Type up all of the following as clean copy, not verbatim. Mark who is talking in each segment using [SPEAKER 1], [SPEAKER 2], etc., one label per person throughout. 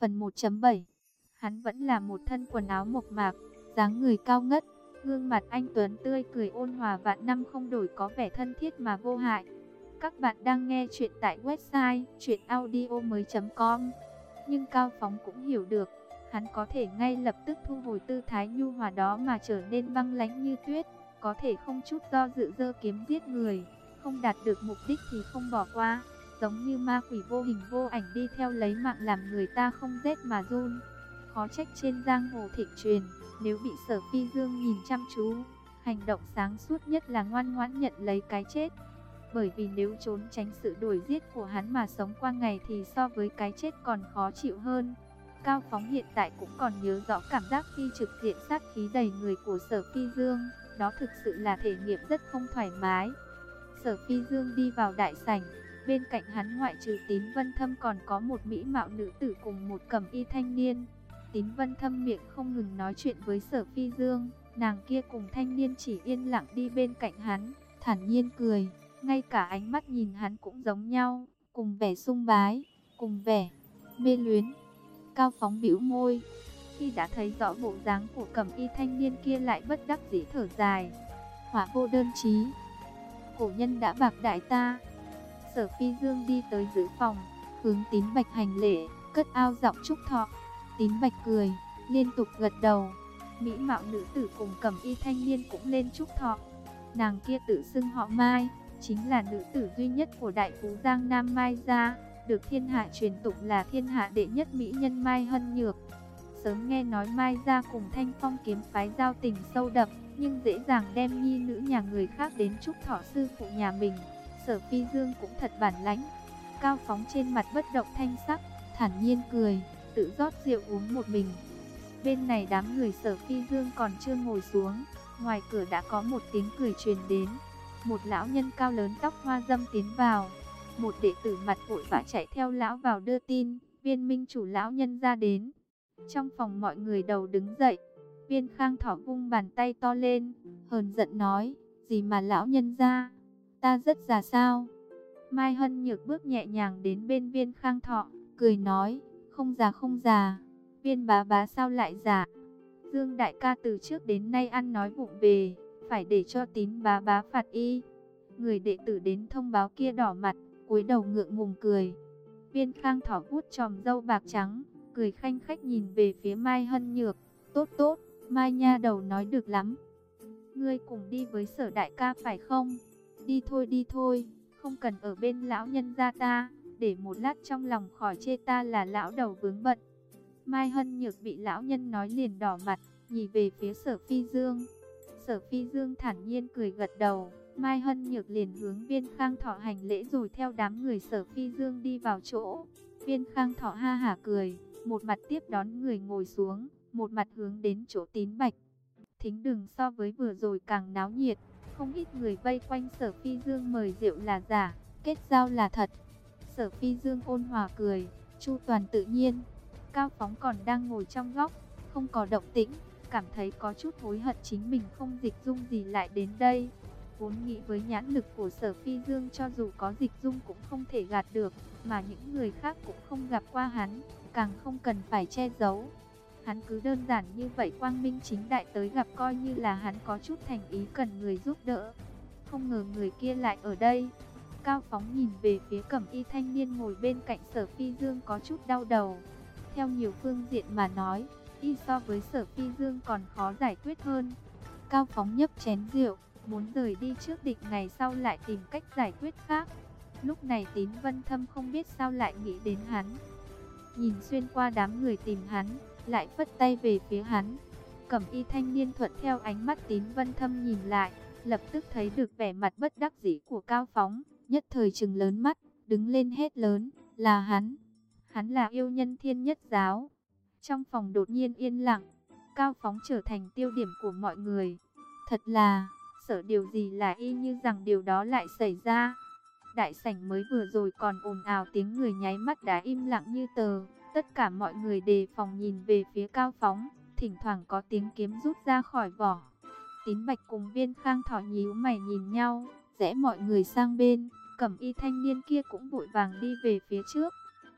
[SPEAKER 1] Phần 1.7. Hắn vẫn là một thân quần áo mộc mạc, dáng người cao ngất, gương mặt anh tuấn tươi cười ôn hòa vạn năm không đổi, có vẻ thân thiết mà vô hại. Các bạn đang nghe chuyện tại website chuyenaudio.com. Nhưng Cao Phóng cũng hiểu được, hắn có thể ngay lập tức thu hồi tư thái nhu hòa đó mà trở nên băng lãnh như tuyết, có thể không chút do dự giơ kiếm giết người, không đạt được mục đích thì không bỏ qua, giống như ma quỷ vô hình vô ảnh đi theo lấy mạng làm người ta không rét mà run. Khó trách trên giang hồ thịnh truyền, nếu bị Sở Phi Dương nhìn chăm chú, hành động sáng suốt nhất là ngoan ngoãn nhận lấy cái chết. Bởi vì nếu trốn tránh sự đuổi giết của hắn mà sống qua ngày thì so với cái chết còn khó chịu hơn. Cao Phóng hiện tại cũng còn nhớ rõ cảm giác khi trực diện sát khí đầy người của Sở Phi Dương, đó thực sự là thể nghiệm rất không thoải mái. Sở Phi Dương đi vào đại sảnh, bên cạnh hắn ngoại trừ Tín Vân Thâm còn có một mỹ mạo nữ tử cùng một cẩm y thanh niên. Tín Vân Thâm miệng không ngừng nói chuyện với Sở Phi Dương, nàng kia cùng thanh niên chỉ yên lặng đi bên cạnh hắn, thản nhiên cười, ngay cả ánh mắt nhìn hắn cũng giống nhau, cùng vẻ sùng bái, cùng vẻ mê luyến. Cao Phóng bĩu môi, khi đã thấy rõ bộ dáng của cẩm y thanh niên kia lại bất đắc dĩ thở dài. Hỏa vô đơn chí, cổ nhân đã bạc đại ta. Sở Phi Dương đi tới giữa phòng, hướng Tín Bạch hành lễ, cất ao giọng chúc thọ. Tín Bạch cười, liên tục gật đầu. Mỹ mạo nữ tử cùng cẩm y thanh niên cũng lên chúc thọ. Nàng kia tự xưng họ Mai, chính là nữ tử duy nhất của đại phú Giang Nam Mai gia, được thiên hạ truyền tụng là thiên hạ đệ nhất mỹ nhân Mai Hân Nhược. Sớm nghe nói Mai gia cùng Thanh Phong kiếm phái giao tình sâu đậm, nhưng dễ dàng đem nhi nữ nhà người khác đến chúc thọ sư phụ nhà mình. Sở Phi Dương cũng thật bản lãnh. Cao Phóng trên mặt bất động thanh sắc, thản nhiên cười, tự rót rượu uống một mình. Bên này đám người Sở Phi Dương còn chưa ngồi xuống, ngoài cửa đã có một tiếng cười truyền đến. Một lão nhân cao lớn tóc hoa dâm tiến vào. Một đệ tử mặt vội vã chạy theo lão vào đưa tin, Viên minh chủ lão nhân ra đến. Trong phòng mọi người đầu đứng dậy. Viên Khang Thỏ vung bàn tay to lên, hờn giận nói, gì mà lão nhân ra, ta rất già sao? Mai Hân Nhược bước nhẹ nhàng đến bên Viên Khang Thọ, cười nói, không già không già. Viên bá bá sao lại già? Dương đại ca từ trước đến nay ăn nói vụng về, phải để cho Tín bá bá phạt y. Người đệ tử đến thông báo kia đỏ mặt, cúi đầu ngượng ngùng cười. Viên Khang Thỏ vuốt chòm râu bạc trắng, cười khanh khách nhìn về phía Mai Hân Nhược. Tốt tốt, Mai nha đầu nói được lắm. Ngươi cùng đi với Sở đại ca phải không? Đi thôi, không cần ở bên lão nhân gia ta, để một lát trong lòng khỏi chê ta là lão đầu vướng bận. Mai Hân Nhược bị lão nhân nói liền đỏ mặt, nhìn về phía Sở Phi Dương. Sở Phi Dương thản nhiên cười gật đầu. Mai Hân Nhược liền hướng Viên Khang Thọ hành lễ rồi theo đám người Sở Phi Dương đi vào chỗ. Viên Khang Thọ ha hả cười, một mặt tiếp đón người ngồi xuống, một mặt hướng đến chỗ Tín Bạch. Thính đường so với vừa rồi càng náo nhiệt, không ít người vây quanh Sở Phi Dương mời rượu là giả, kết giao là thật. Sở Phi Dương ôn hòa cười, chu toàn tự nhiên. Cao Phóng còn đang ngồi trong góc, không có động tĩnh, cảm thấy có chút hối hận chính mình không dịch dung gì lại đến đây. Vốn nghĩ với nhãn lực của Sở Phi Dương cho dù có dịch dung cũng không thể gạt được, mà những người khác cũng không gặp qua hắn, càng không cần phải che giấu. Hắn cứ đơn giản như vậy quang minh chính đại tới gặp coi như là hắn có chút thành ý cần người giúp đỡ. Không ngờ người kia lại ở đây. Cao Phóng nhìn về phía cẩm y thanh niên ngồi bên cạnh Sở Phi Dương có chút đau đầu. Theo nhiều phương diện mà nói, y so với Sở Phi Dương còn khó giải quyết hơn. Cao Phóng nhấp chén rượu, muốn rời đi trước định ngày sau lại tìm cách giải quyết khác. Lúc này Tín Vân Thâm không biết sao lại nghĩ đến hắn. Nhìn xuyên qua đám người tìm hắn, lại phất tay về phía hắn. Cẩm y thanh niên thuận theo ánh mắt Tín Vân Thâm nhìn lại, lập tức thấy được vẻ mặt bất đắc dĩ của Cao Phóng, nhất thời trừng lớn mắt, đứng lên hét lớn, là hắn. Hắn là yêu nhân Thiên Nhất Giáo. Trong phòng đột nhiên yên lặng, Cao Phóng trở thành tiêu điểm của mọi người. Thật là, sợ điều gì là y như rằng điều đó lại xảy ra. Đại sảnh mới vừa rồi còn ồn ào tiếng người nháy mắt đã im lặng như tờ. Tất cả mọi người đề phòng nhìn về phía Cao Phóng, thỉnh thoảng có tiếng kiếm rút ra khỏi vỏ. Tín Bạch cùng Viên Khang Thỏ nhíu mày nhìn nhau, rẽ mọi người sang bên. Cẩm y thanh niên kia cũng vội vàng đi về phía trước.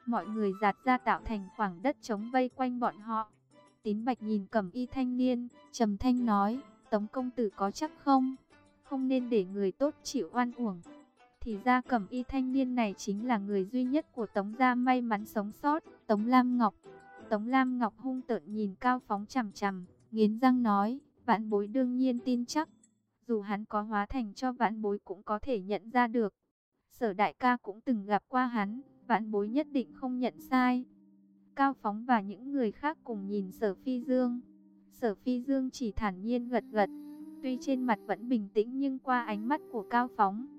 [SPEAKER 1] Mọi người dạt ra tạo thành khoảng đất trống vây quanh bọn họ. Tín Bạch nhìn Cẩm Y thanh niên, trầm thanh nói, Tống công tử có chắc không? Không nên để người tốt chịu oan uổng. Thì ra Cẩm Y thanh niên này chính là người duy nhất của Tống gia may mắn sống sót, Tống Lam Ngọc. Tống Lam Ngọc hung tợn nhìn Cao Phóng chằm chằm, nghiến răng nói, vãn bối đương nhiên tin chắc. Dù hắn có hóa thành cho vãn bối cũng có thể nhận ra được. Sở đại ca cũng từng gặp qua hắn, vãn bối nhất định không nhận sai. Cao Phóng và những người khác cùng nhìn Sở Phi Dương. Sở Phi Dương chỉ thản nhiên gật gật, tuy trên mặt vẫn bình tĩnh nhưng qua ánh mắt của Cao Phóng,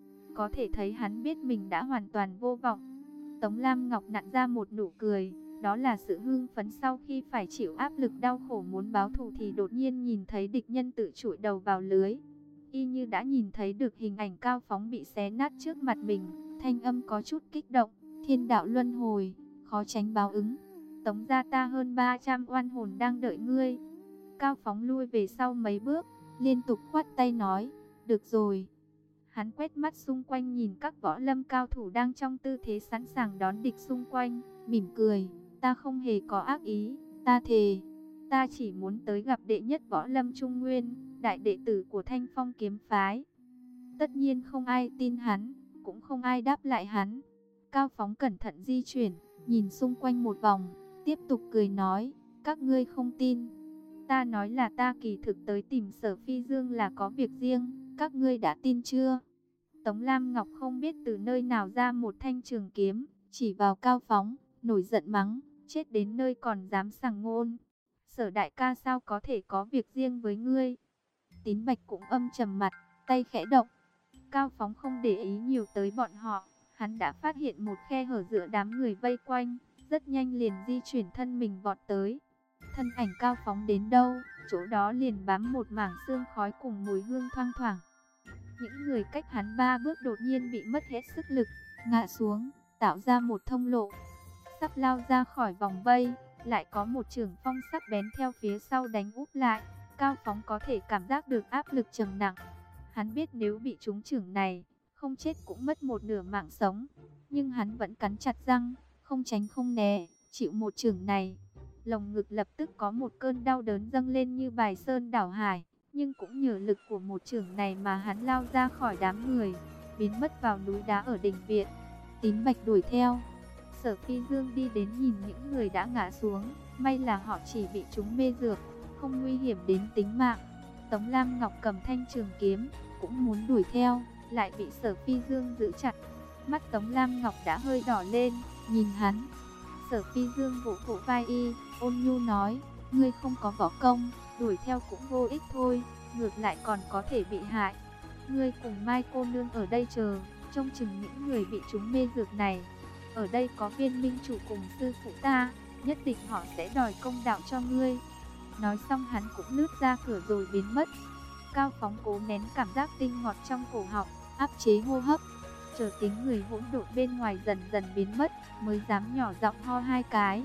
[SPEAKER 1] có thể thấy hắn biết mình đã hoàn toàn vô vọng. Tống Lam Ngọc nặn ra một nụ cười, đó là sự hưng phấn sau khi phải chịu áp lực đau khổ muốn báo thù thì đột nhiên nhìn thấy địch nhân tự chụi đầu vào lưới. Y như đã nhìn thấy được hình ảnh Cao Phóng bị xé nát trước mặt mình, thanh âm có chút kích động, thiên đạo luân hồi, khó tránh báo ứng. Tống gia ta hơn 300 oan hồn đang đợi ngươi. Cao Phóng lui về sau mấy bước, liên tục khoát tay nói, được rồi. Hắn quét mắt xung quanh nhìn các võ lâm cao thủ đang trong tư thế sẵn sàng đón địch xung quanh, mỉm cười, ta không hề có ác ý, ta thề, ta chỉ muốn tới gặp đệ nhất võ lâm Trung Nguyên, đại đệ tử của Thanh Phong kiếm phái. Tất nhiên không ai tin hắn, cũng không ai đáp lại hắn. Cao Phóng cẩn thận di chuyển, nhìn xung quanh một vòng, tiếp tục cười nói, các ngươi không tin. Ta nói là ta kỳ thực tới tìm Sở Phi Dương là có việc riêng, các ngươi đã tin chưa? Tống Lam Ngọc không biết từ nơi nào ra một thanh trường kiếm, chỉ vào Cao Phóng, nổi giận mắng, chết đến nơi còn dám sằng ngôn. Sở đại ca sao có thể có việc riêng với ngươi? Tín Bạch cũng âm trầm mặt, tay khẽ động. Cao Phóng không để ý nhiều tới bọn họ, hắn đã phát hiện một khe hở giữa đám người vây quanh, rất nhanh liền di chuyển thân mình vọt tới. Thân ảnh Cao Phóng đến đâu, chỗ đó liền bám một mảng sương khói cùng mùi hương thoang thoảng. Những người cách hắn 3 bước đột nhiên bị mất hết sức lực, ngã xuống, tạo ra một thông lộ. Sắp lao ra khỏi vòng vây, lại có một chưởng phong sắc bén theo phía sau đánh úp lại. Cao Phóng có thể cảm giác được áp lực trầm nặng. Hắn biết nếu bị trúng chưởng này, không chết cũng mất một nửa mạng sống. Nhưng hắn vẫn cắn chặt răng, không tránh không né, chịu một chưởng này. Lồng ngực lập tức có một cơn đau đớn dâng lên như bài sơn đảo hải. Nhưng cũng nhờ lực của một chưởng này mà hắn lao ra khỏi đám người, biến mất vào núi đá ở đỉnh viện. Tín Bạch đuổi theo. Sở Phi Dương đi đến nhìn những người đã ngã xuống, may là họ chỉ bị trúng mê dược, không nguy hiểm đến tính mạng. Tống Lam Ngọc cầm thanh trường kiếm, cũng muốn đuổi theo, lại bị Sở Phi Dương giữ chặt. Mắt Tống Lam Ngọc đã hơi đỏ lên, nhìn hắn. Sở Phi Dương vỗ vỗ vai y, ôn nhu nói, ngươi không có võ công, đuổi theo cũng vô ích thôi, ngược lại còn có thể bị hại. Ngươi cùng Mai cô nương ở đây chờ, trông chừng những người bị trúng mê dược này. Ở đây có Viên minh chủ cùng sư phụ ta, nhất định họ sẽ đòi công đạo cho ngươi. Nói xong hắn cũng lướt ra cửa rồi biến mất. Cao Phóng cố nén cảm giác tinh ngọt trong cổ họng, áp chế hô hấp, chờ tiếng người hỗn độn bên ngoài dần dần biến mất, mới dám nhỏ giọng ho 2 cái,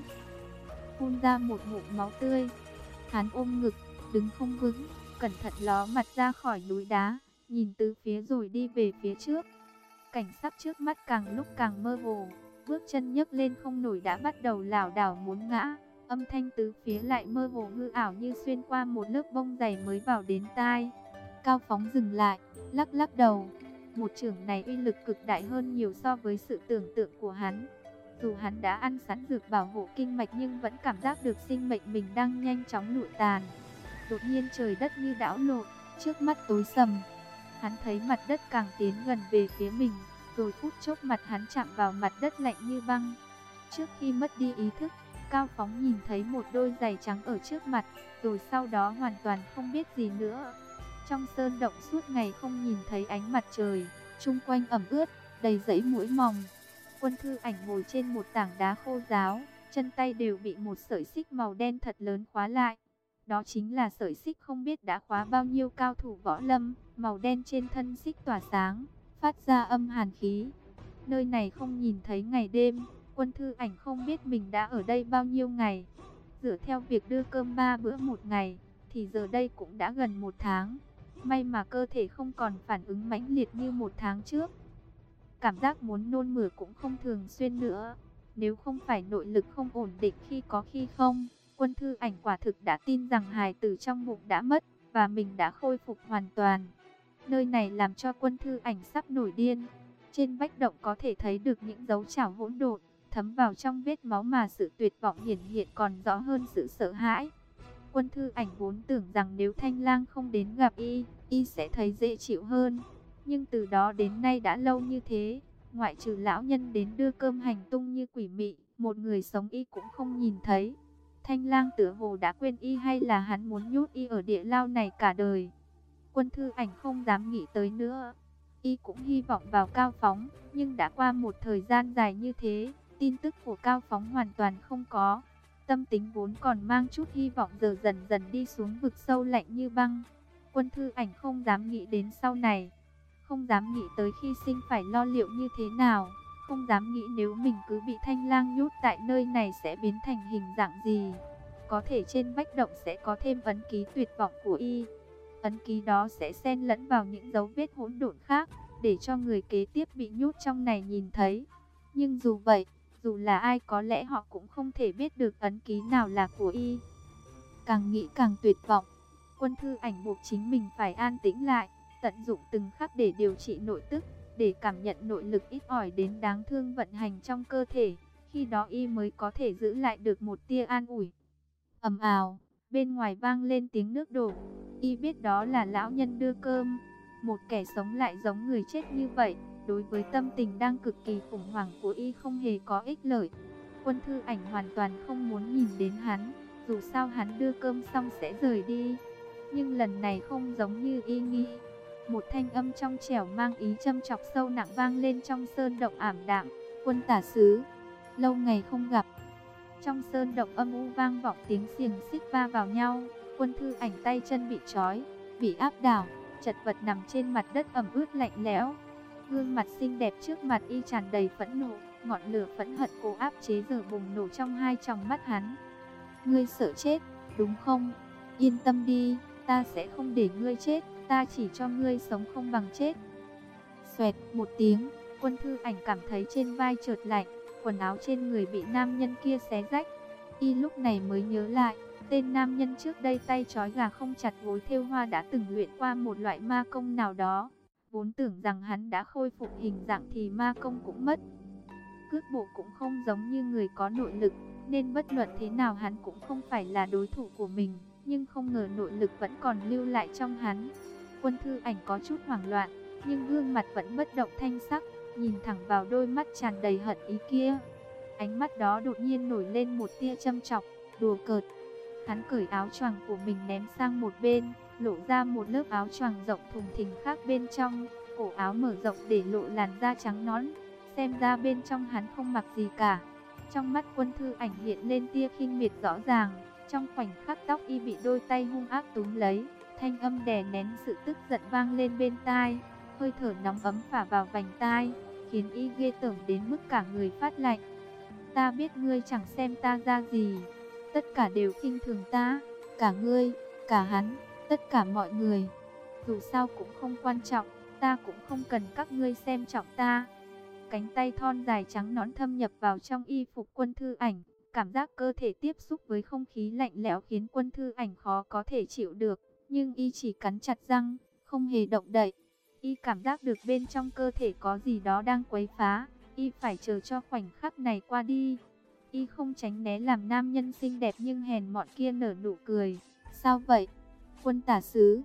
[SPEAKER 1] phun ra một ngụm máu tươi. Hắn ôm ngực, đứng không vững, cẩn thận ló mặt ra khỏi núi đá, nhìn từ phía rồi đi về phía trước. Cảnh sắc trước mắt càng lúc càng mơ hồ, bước chân nhấc lên không nổi đã bắt đầu lảo đảo muốn ngã. Âm thanh tứ phía lại mơ hồ hư ảo như xuyên qua một lớp bông dày mới vào đến tai. Cao Phóng dừng lại, lắc lắc đầu. Một chưởng này uy lực cực đại hơn nhiều so với sự tưởng tượng của hắn. Dù hắn đã ăn sẵn dược bảo hộ kinh mạch nhưng vẫn cảm giác được sinh mệnh mình đang nhanh chóng lụi tàn. Đột nhiên trời đất như đảo lộn, trước mắt tối sầm. Hắn thấy mặt đất càng tiến gần về phía mình, rồi phút chốc mặt hắn chạm vào mặt đất lạnh như băng. Trước khi mất đi ý thức, Cao Phóng nhìn thấy một đôi giày trắng ở trước mặt, rồi sau đó hoàn toàn không biết gì nữa. Trong sơn động suốt ngày không nhìn thấy ánh mặt trời, chung quanh ẩm ướt, đầy dãy muỗi mòng. Quân Thư Ảnh ngồi trên một tảng đá khô ráo, chân tay đều bị một sợi xích màu đen thật lớn khóa lại. Đó chính là sợi xích không biết đã khóa bao nhiêu cao thủ võ lâm, màu đen trên thân xích tỏa sáng, phát ra âm hàn khí. Nơi này không nhìn thấy ngày đêm, Quân Thư Ảnh không biết mình đã ở đây bao nhiêu ngày. Dựa theo việc đưa cơm 3 bữa một ngày, thì giờ đây cũng đã gần 1 tháng. May mà cơ thể không còn phản ứng mãnh liệt như 1 tháng trước. Cảm giác muốn nôn mửa cũng không thường xuyên nữa. Nếu không phải nội lực không ổn định khi có khi không, Quân Thư Ảnh quả thực đã tin rằng hài tử trong bụng đã mất, và mình đã khôi phục hoàn toàn. Nơi này làm cho Quân Thư Ảnh sắp nổi điên. Trên vách động có thể thấy được những dấu chảo hỗn độn, thấm vào trong vết máu mà sự tuyệt vọng hiển hiện còn rõ hơn sự sợ hãi. Quân Thư Ảnh vốn tưởng rằng nếu Thanh Lang không đến gặp y sẽ thấy dễ chịu hơn. Nhưng từ đó đến nay đã lâu như thế, ngoại trừ lão nhân đến đưa cơm hành tung như quỷ mị, một người sống y cũng không nhìn thấy. Thanh Lang tựa hồ đã quên y, hay là hắn muốn nhốt y ở địa lao này cả đời. Quân Thư Ảnh không dám nghĩ tới nữa. Y cũng hy vọng vào Cao Phóng, nhưng đã qua một thời gian dài như thế, tin tức của Cao Phóng hoàn toàn không có. Tâm tính vốn còn mang chút hy vọng giờ dần dần đi xuống vực sâu lạnh như băng. Quân Thư Ảnh không dám nghĩ đến sau này, không dám nghĩ tới khi sinh phải lo liệu như thế nào, không dám nghĩ nếu mình cứ bị Thanh Lang nhốt tại nơi này sẽ biến thành hình dạng gì. Có thể trên vách động sẽ có thêm ấn ký tuyệt vọng của y. Ấn ký đó sẽ xen lẫn vào những dấu vết hỗn độn khác, để cho người kế tiếp bị nhốt trong này nhìn thấy. Nhưng dù vậy, dù là ai có lẽ họ cũng không thể biết được ấn ký nào là của y. Càng nghĩ càng tuyệt vọng, Quân Thư Ảnh buộc chính mình phải an tĩnh lại, tận dụng từng khắc để điều trị nội tức, để cảm nhận nội lực ít ỏi đến đáng thương vận hành trong cơ thể. Khi đó y mới có thể giữ lại được một tia an ủi. Ầm ào, bên ngoài vang lên tiếng nước đổ. Y biết đó là lão nhân đưa cơm. Một kẻ sống lại giống người chết như vậy, đối với tâm tình đang cực kỳ khủng hoảng của y không hề có ích lợi. Quân Thư Ảnh hoàn toàn không muốn nhìn đến hắn, dù sao hắn đưa cơm xong sẽ rời đi. Nhưng lần này không giống như y nghĩ. Một thanh âm trong trẻo mang ý châm chọc sâu nặng vang lên trong sơn động ảm đạm. Quân tả sứ, lâu ngày không gặp. Trong sơn động âm u vang vọng tiếng xiềng xích va vào nhau. Quân Thư Ảnh tay chân bị trói, bị áp đảo, chật vật nằm trên mặt đất ẩm ướt lạnh lẽo. Gương mặt xinh đẹp trước mặt y tràn đầy phẫn nộ, ngọn lửa phẫn hận cố áp chế giờ bùng nổ trong hai tròng mắt hắn. Ngươi sợ chết, đúng không? Yên tâm đi, ta sẽ không để ngươi chết, ta chỉ cho ngươi sống không bằng chết. Xoẹt một tiếng, Quân Thư Ảnh cảm thấy trên vai chợt lạnh, quần áo trên người bị nam nhân kia xé rách. Y lúc này mới nhớ lại, tên nam nhân trước đây tay trói gà không chặt gối thêu hoa đã từng luyện qua một loại ma công nào đó. Vốn tưởng rằng hắn đã khôi phục hình dạng thì ma công cũng mất. Cước bộ cũng không giống như người có nội lực, nên bất luận thế nào hắn cũng không phải là đối thủ của mình. Nhưng không ngờ nội lực vẫn còn lưu lại trong hắn. Quân Thư Ảnh có chút hoảng loạn, nhưng gương mặt vẫn bất động thanh sắc, nhìn thẳng vào đôi mắt tràn đầy hận ý kia. Ánh mắt đó đột nhiên nổi lên một tia châm chọc, đùa cợt. Hắn cởi áo choàng của mình ném sang một bên, lộ ra một lớp áo choàng rộng thùng thình khác bên trong. Cổ áo mở rộng để lộ làn da trắng nõn, xem ra bên trong hắn không mặc gì cả. Trong mắt Quân Thư Ảnh hiện lên tia khinh miệt rõ ràng. Trong khoảnh khắc tóc y bị đôi tay hung ác túm lấy, thanh âm đè nén sự tức giận vang lên bên tai. Hơi thở nóng ấm phả vào vành tai, khiến y ghê tởm đến mức cả người phát lạnh. Ta biết ngươi chẳng xem ta ra gì, tất cả đều khinh thường ta, cả ngươi, cả hắn, tất cả mọi người. Dù sao cũng không quan trọng, ta cũng không cần các ngươi xem trọng ta. Cánh tay thon dài trắng nõn thâm nhập vào trong y phục Quân Thư Ảnh. Cảm giác cơ thể tiếp xúc với không khí lạnh lẽo khiến Quân Thư Ảnh khó có thể chịu được. Nhưng y chỉ cắn chặt răng, không hề động đậy. Y cảm giác được bên trong cơ thể có gì đó đang quấy phá. Y phải chờ cho khoảnh khắc này qua đi. Y không tránh né làm nam nhân xinh đẹp nhưng hèn mọn kia nở nụ cười. Sao vậy? Quân tả sứ,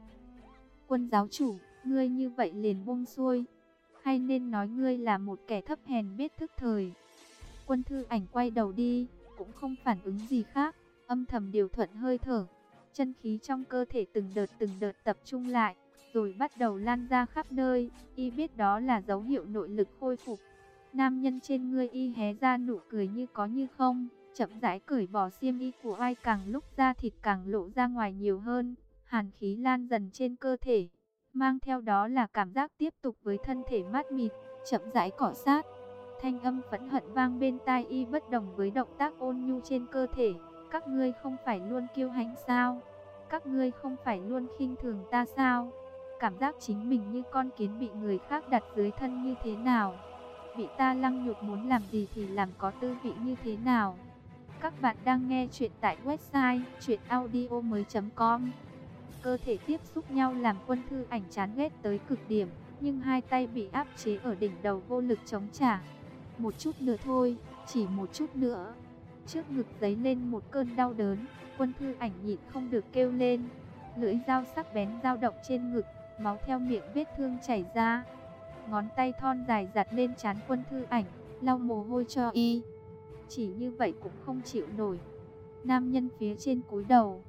[SPEAKER 1] Quân giáo chủ, ngươi như vậy liền buông xuôi. Hay nên nói ngươi là một kẻ thấp hèn biết thức thời. Quân Thư Ảnh quay đầu đi, cũng không phản ứng gì khác, âm thầm điều thuận hơi thở. Chân khí trong cơ thể từng đợt tập trung lại, rồi bắt đầu lan ra khắp nơi. Y biết đó là dấu hiệu nội lực khôi phục. Nam nhân trên người y hé ra nụ cười như có như không, chậm rãi cởi bỏ xiêm y của ai, càng lúc da thịt càng lộ ra ngoài nhiều hơn. Hàn khí lan dần trên cơ thể, mang theo đó là cảm giác tiếp tục với thân thể mát mịt, chậm rãi cọ sát. Thanh âm phẫn hận vang bên tai y bất đồng với động tác ôn nhu trên cơ thể. Các ngươi không phải luôn kiêu hãnh sao? Các ngươi không phải luôn khinh thường ta sao? Cảm giác chính mình như con kiến bị người khác đặt dưới thân như thế nào? bị ta lăng nhục, muốn làm gì thì làm, có tư vị như thế nào? Các bạn đang nghe chuyện tại website chuyenaudio.com. Cơ thể tiếp xúc nhau làm Quân Thư Ảnh chán ghét tới cực điểm, nhưng hai tay bị áp chế ở đỉnh đầu vô lực chống trả. Một chút nữa thôi, chỉ một chút nữa. Trước ngực dấy lên một cơn đau đớn, Quân Thư Ảnh nhịn không được kêu lên. Lưỡi dao sắc bén dao động trên ngực, máu theo miệng vết thương chảy ra. Ngón tay thon dài giặt lên trán Quân Thư Ảnh, lau mồ hôi cho y. Chỉ như vậy cũng không chịu nổi. Nam nhân phía trên cúi đầu.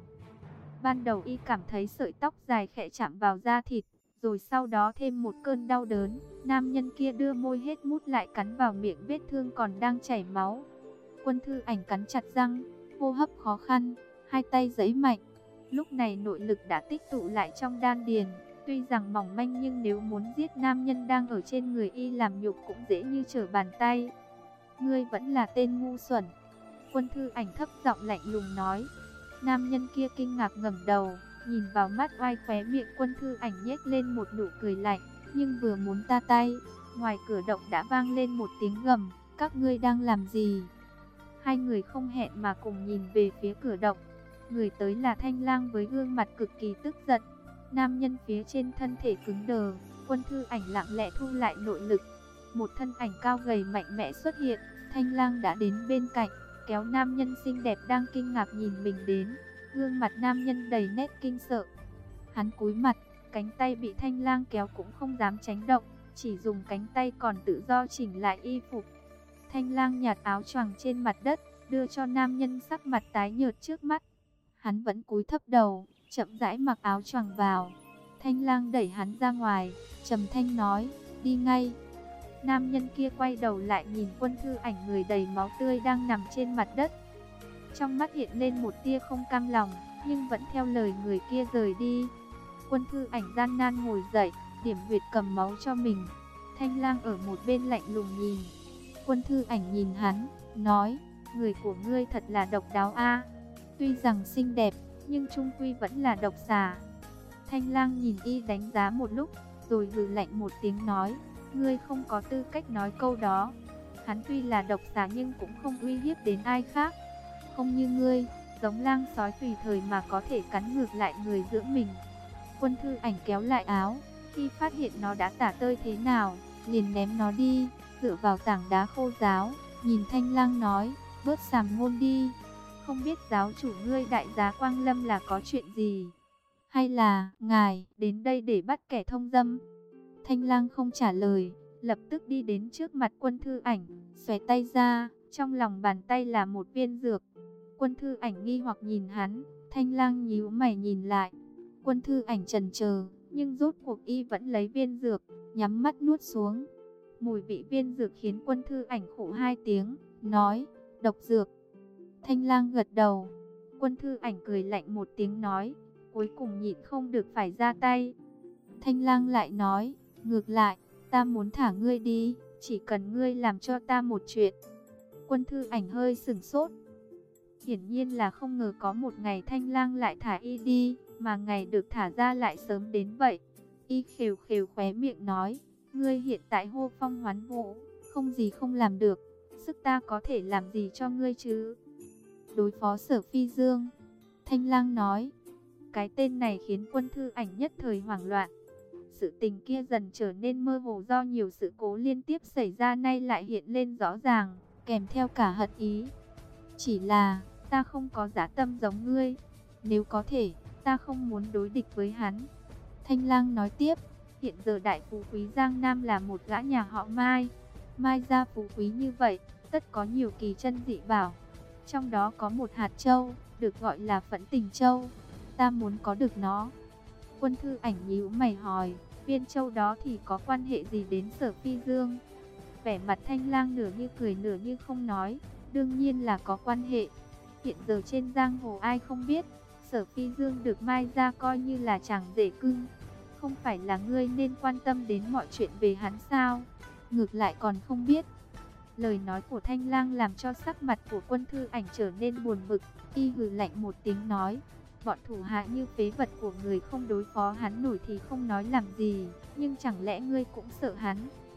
[SPEAKER 1] Ban đầu y cảm thấy sợi tóc dài khẽ chạm vào da thịt, rồi sau đó thêm một cơn đau đớn. Nam nhân kia đưa môi hết mút lại cắn vào miệng vết thương còn đang chảy máu. Quân Thư Ảnh cắn chặt răng, hô hấp khó khăn, hai tay giãy mạnh. Lúc này nội lực đã tích tụ lại trong đan điền, tuy rằng mỏng manh nhưng nếu muốn giết nam nhân đang ở trên người y làm nhục cũng dễ như trở bàn tay. Ngươi vẫn là tên ngu xuẩn. Quân Thư Ảnh thấp giọng lạnh lùng nói. Nam nhân kia kinh ngạc ngẩng đầu, nhìn vào mắt oai, khóe miệng Quân Thư Ảnh nhếch lên một nụ cười lạnh, nhưng vừa muốn ta tay, ngoài cửa động đã vang lên một tiếng gầm, các ngươi đang làm gì? Hai người không hẹn mà cùng nhìn về phía cửa động. Người tới là Thanh Lang với gương mặt cực kỳ tức giận. Nam nhân phía trên thân thể cứng đờ. Quân Thư Ảnh lặng lẽ thu lại nội lực. Một thân ảnh cao gầy mạnh mẽ xuất hiện. Thanh Lang đã đến bên cạnh, kéo nam nhân xinh đẹp đang kinh ngạc nhìn mình đến. Gương mặt nam nhân đầy nét kinh sợ. Hắn cúi mặt, cánh tay bị Thanh Lang kéo cũng không dám tránh động, chỉ dùng cánh tay còn tự do chỉnh lại y phục. Thanh Lang nhặt áo choàng trên mặt đất, đưa cho nam nhân sắc mặt tái nhợt trước mắt. Hắn vẫn cúi thấp đầu, chậm rãi mặc áo choàng vào. Thanh Lang đẩy hắn ra ngoài, trầm thanh nói, đi ngay. Nam nhân kia quay đầu lại nhìn Quân Thư Ảnh người đầy máu tươi đang nằm trên mặt đất. Trong mắt hiện lên một tia không cam lòng, nhưng vẫn theo lời người kia rời đi. Quân Thư Ảnh gian nan ngồi dậy, điểm huyệt cầm máu cho mình. Thanh Lang ở một bên lạnh lùng nhìn. Quân Thư Ảnh nhìn hắn, nói, người của ngươi thật là độc đáo a. Tuy rằng xinh đẹp, nhưng chung quy vẫn là độc xà. Thanh Lang nhìn y đánh giá một lúc, rồi hừ lạnh một tiếng nói, ngươi không có tư cách nói câu đó. Hắn tuy là độc xà nhưng cũng không uy hiếp đến ai khác. Không như ngươi, giống lang sói tùy thời mà có thể cắn ngược lại người giữa mình. Quân Thư Ảnh kéo lại áo, khi phát hiện nó đã tả tơi thế nào, liền ném nó đi, dựa vào tảng đá khô ráo, nhìn Thanh Lang nói, bớt sàm ngôn đi. Không biết giáo chủ ngươi đại giá Quang Lâm là có chuyện gì? Hay là, ngài, đến đây để bắt kẻ thông dâm? Thanh Lang không trả lời, lập tức đi đến trước mặt Quân Thư Ảnh, xòe tay ra, trong lòng bàn tay là một viên dược. Quân Thư Ảnh nghi hoặc nhìn hắn, Thanh Lang nhíu mày nhìn lại. Quân Thư Ảnh chần chờ, nhưng rốt cuộc y vẫn lấy viên dược, nhắm mắt nuốt xuống. Mùi vị viên dược khiến Quân Thư Ảnh khụ hai tiếng, nói, độc dược. Thanh Lang gật đầu. Quân Thư Ảnh cười lạnh một tiếng nói, cuối cùng nhịn không được phải ra tay. Thanh Lang lại nói, ngược lại, ta muốn thả ngươi đi, chỉ cần ngươi làm cho ta một chuyện. Quân Thư Ảnh hơi sửng sốt. Hiển nhiên là không ngờ có một ngày Thanh Lang lại thả y đi, mà ngày được thả ra lại sớm đến vậy. Y khều khều khóe miệng nói, ngươi hiện tại hô phong hoán vũ, không gì không làm được, sức ta có thể làm gì cho ngươi chứ? Đối phó Sở Phi Dương. Thanh Lang nói. Cái tên này khiến Quân Thư Ảnh nhất thời hoảng loạn. Sự tình kia dần trở nên mơ hồ do nhiều sự cố liên tiếp xảy ra, nay lại hiện lên rõ ràng, kèm theo cả hận ý. Chỉ là, ta không có dã tâm giống ngươi. Nếu có thể, ta không muốn đối địch với hắn. Thanh Lang nói tiếp, hiện giờ đại phú quý Giang Nam là một gã nhà họ Mai. Mai gia phú quý như vậy, tất có nhiều kỳ chân dị bảo. Trong đó có một hạt châu, được gọi là Phẫn Tình Châu. Ta muốn có được nó. Quân Thư Ảnh nhíu mày hỏi, viên châu đó thì có quan hệ gì đến Sở Phi Dương? Vẻ mặt Thanh Lang nửa như cười nửa như không nói, đương nhiên là có quan hệ. Hiện giờ trên giang hồ ai không biết, Sở Phi Dương được Mai gia coi như là chàng rể cưng. Không phải là ngươi nên quan tâm đến mọi chuyện về hắn sao? Ngược lại còn không biết. Lời nói của Thanh Lang làm cho sắc mặt của Quân Thư Ảnh trở nên buồn bực. Y hừ lạnh một tiếng nói, bọn thủ hạ như phế vật của người không đối phó hắn nổi thì không nói làm gì, nhưng chẳng lẽ ngươi cũng sợ hắn?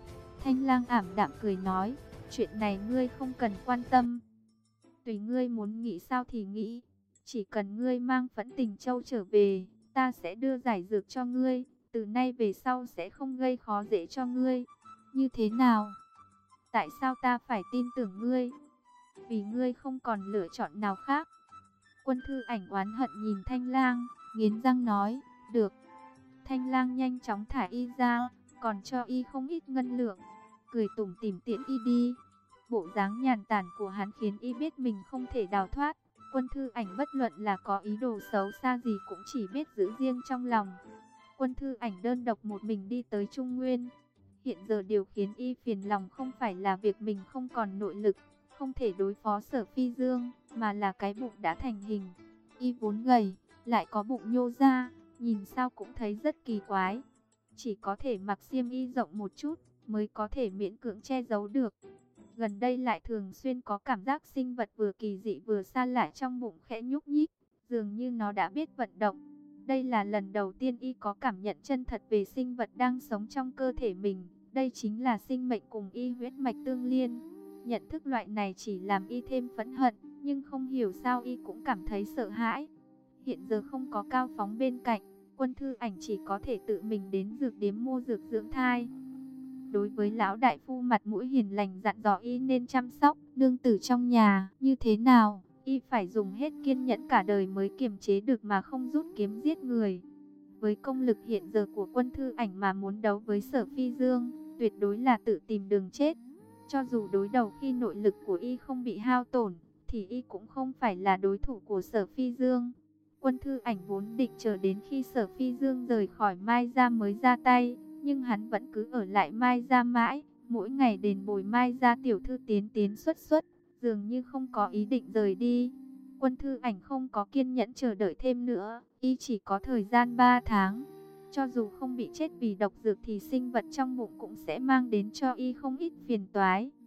[SPEAKER 1] Thanh Lang ảm đạm cười nói, chuyện này ngươi không cần quan tâm. Tùy ngươi muốn nghĩ sao thì nghĩ. Chỉ cần ngươi mang Phẫn Tình Châu trở về, ta sẽ đưa giải dược cho ngươi. Từ nay về sau sẽ không gây khó dễ cho ngươi. Như thế nào? Tại sao ta phải tin tưởng ngươi? Vì ngươi không còn lựa chọn nào khác. Quân Thư Ảnh oán hận nhìn Thanh Lang, nghiến răng nói, được. Thanh Lang nhanh chóng thả y ra, còn cho y không ít ngân lượng, cười tủm tỉm tiễn y đi. Bộ dáng nhàn tản của hắn khiến y biết mình không thể đào thoát. Quân Thư Ảnh bất luận là có ý đồ xấu xa gì cũng chỉ biết giữ riêng trong lòng. Quân Thư Ảnh đơn độc một mình đi tới Trung Nguyên. Hiện giờ điều khiến y phiền lòng không phải là việc mình không còn nội lực, không thể đối phó Sở Phi Dương, mà là cái bụng đã thành hình. Y vốn gầy, lại có bụng nhô ra, nhìn sao cũng thấy rất kỳ quái. Chỉ có thể mặc xiêm y rộng một chút, mới có thể miễn cưỡng che giấu được. Gần đây lại thường xuyên có cảm giác sinh vật vừa kỳ dị vừa xa lạ trong bụng khẽ nhúc nhích, dường như nó đã biết vận động. Đây là lần đầu tiên y có cảm nhận chân thật về sinh vật đang sống trong cơ thể mình. Đây chính là sinh mệnh cùng y huyết mạch tương liên. Nhận thức loại này chỉ làm y thêm phẫn hận, nhưng không hiểu sao y cũng cảm thấy sợ hãi. Hiện giờ không có Cao Phóng bên cạnh, Quân Thư Ảnh chỉ có thể tự mình đến dược điếm mua dược dưỡng thai. Đối với lão đại phu mặt mũi hiền lành dặn dò y nên chăm sóc nương tử trong nhà như thế nào, y phải dùng hết kiên nhẫn cả đời mới kiềm chế được mà không rút kiếm giết người. Với công lực hiện giờ của Quân Thư Ảnh mà muốn đấu với Sở Phi Dương, tuyệt đối là tự tìm đường chết. Cho dù đối đầu khi nội lực của y không bị hao tổn, thì y cũng không phải là đối thủ của Sở Phi Dương. Quân Thư Ảnh vốn định chờ đến khi Sở Phi Dương rời khỏi Mai Gia mới ra tay, nhưng hắn vẫn cứ ở lại Mai Gia mãi, mỗi ngày đền bồi Mai Gia tiểu thư tiến tiến xuất xuất, dường như không có ý định rời đi. Quân Thư Ảnh không có kiên nhẫn chờ đợi thêm nữa, y chỉ có thời gian 3 tháng. Cho dù không bị chết vì độc dược thì sinh vật trong bụng cũng sẽ mang đến cho y không ít phiền toái.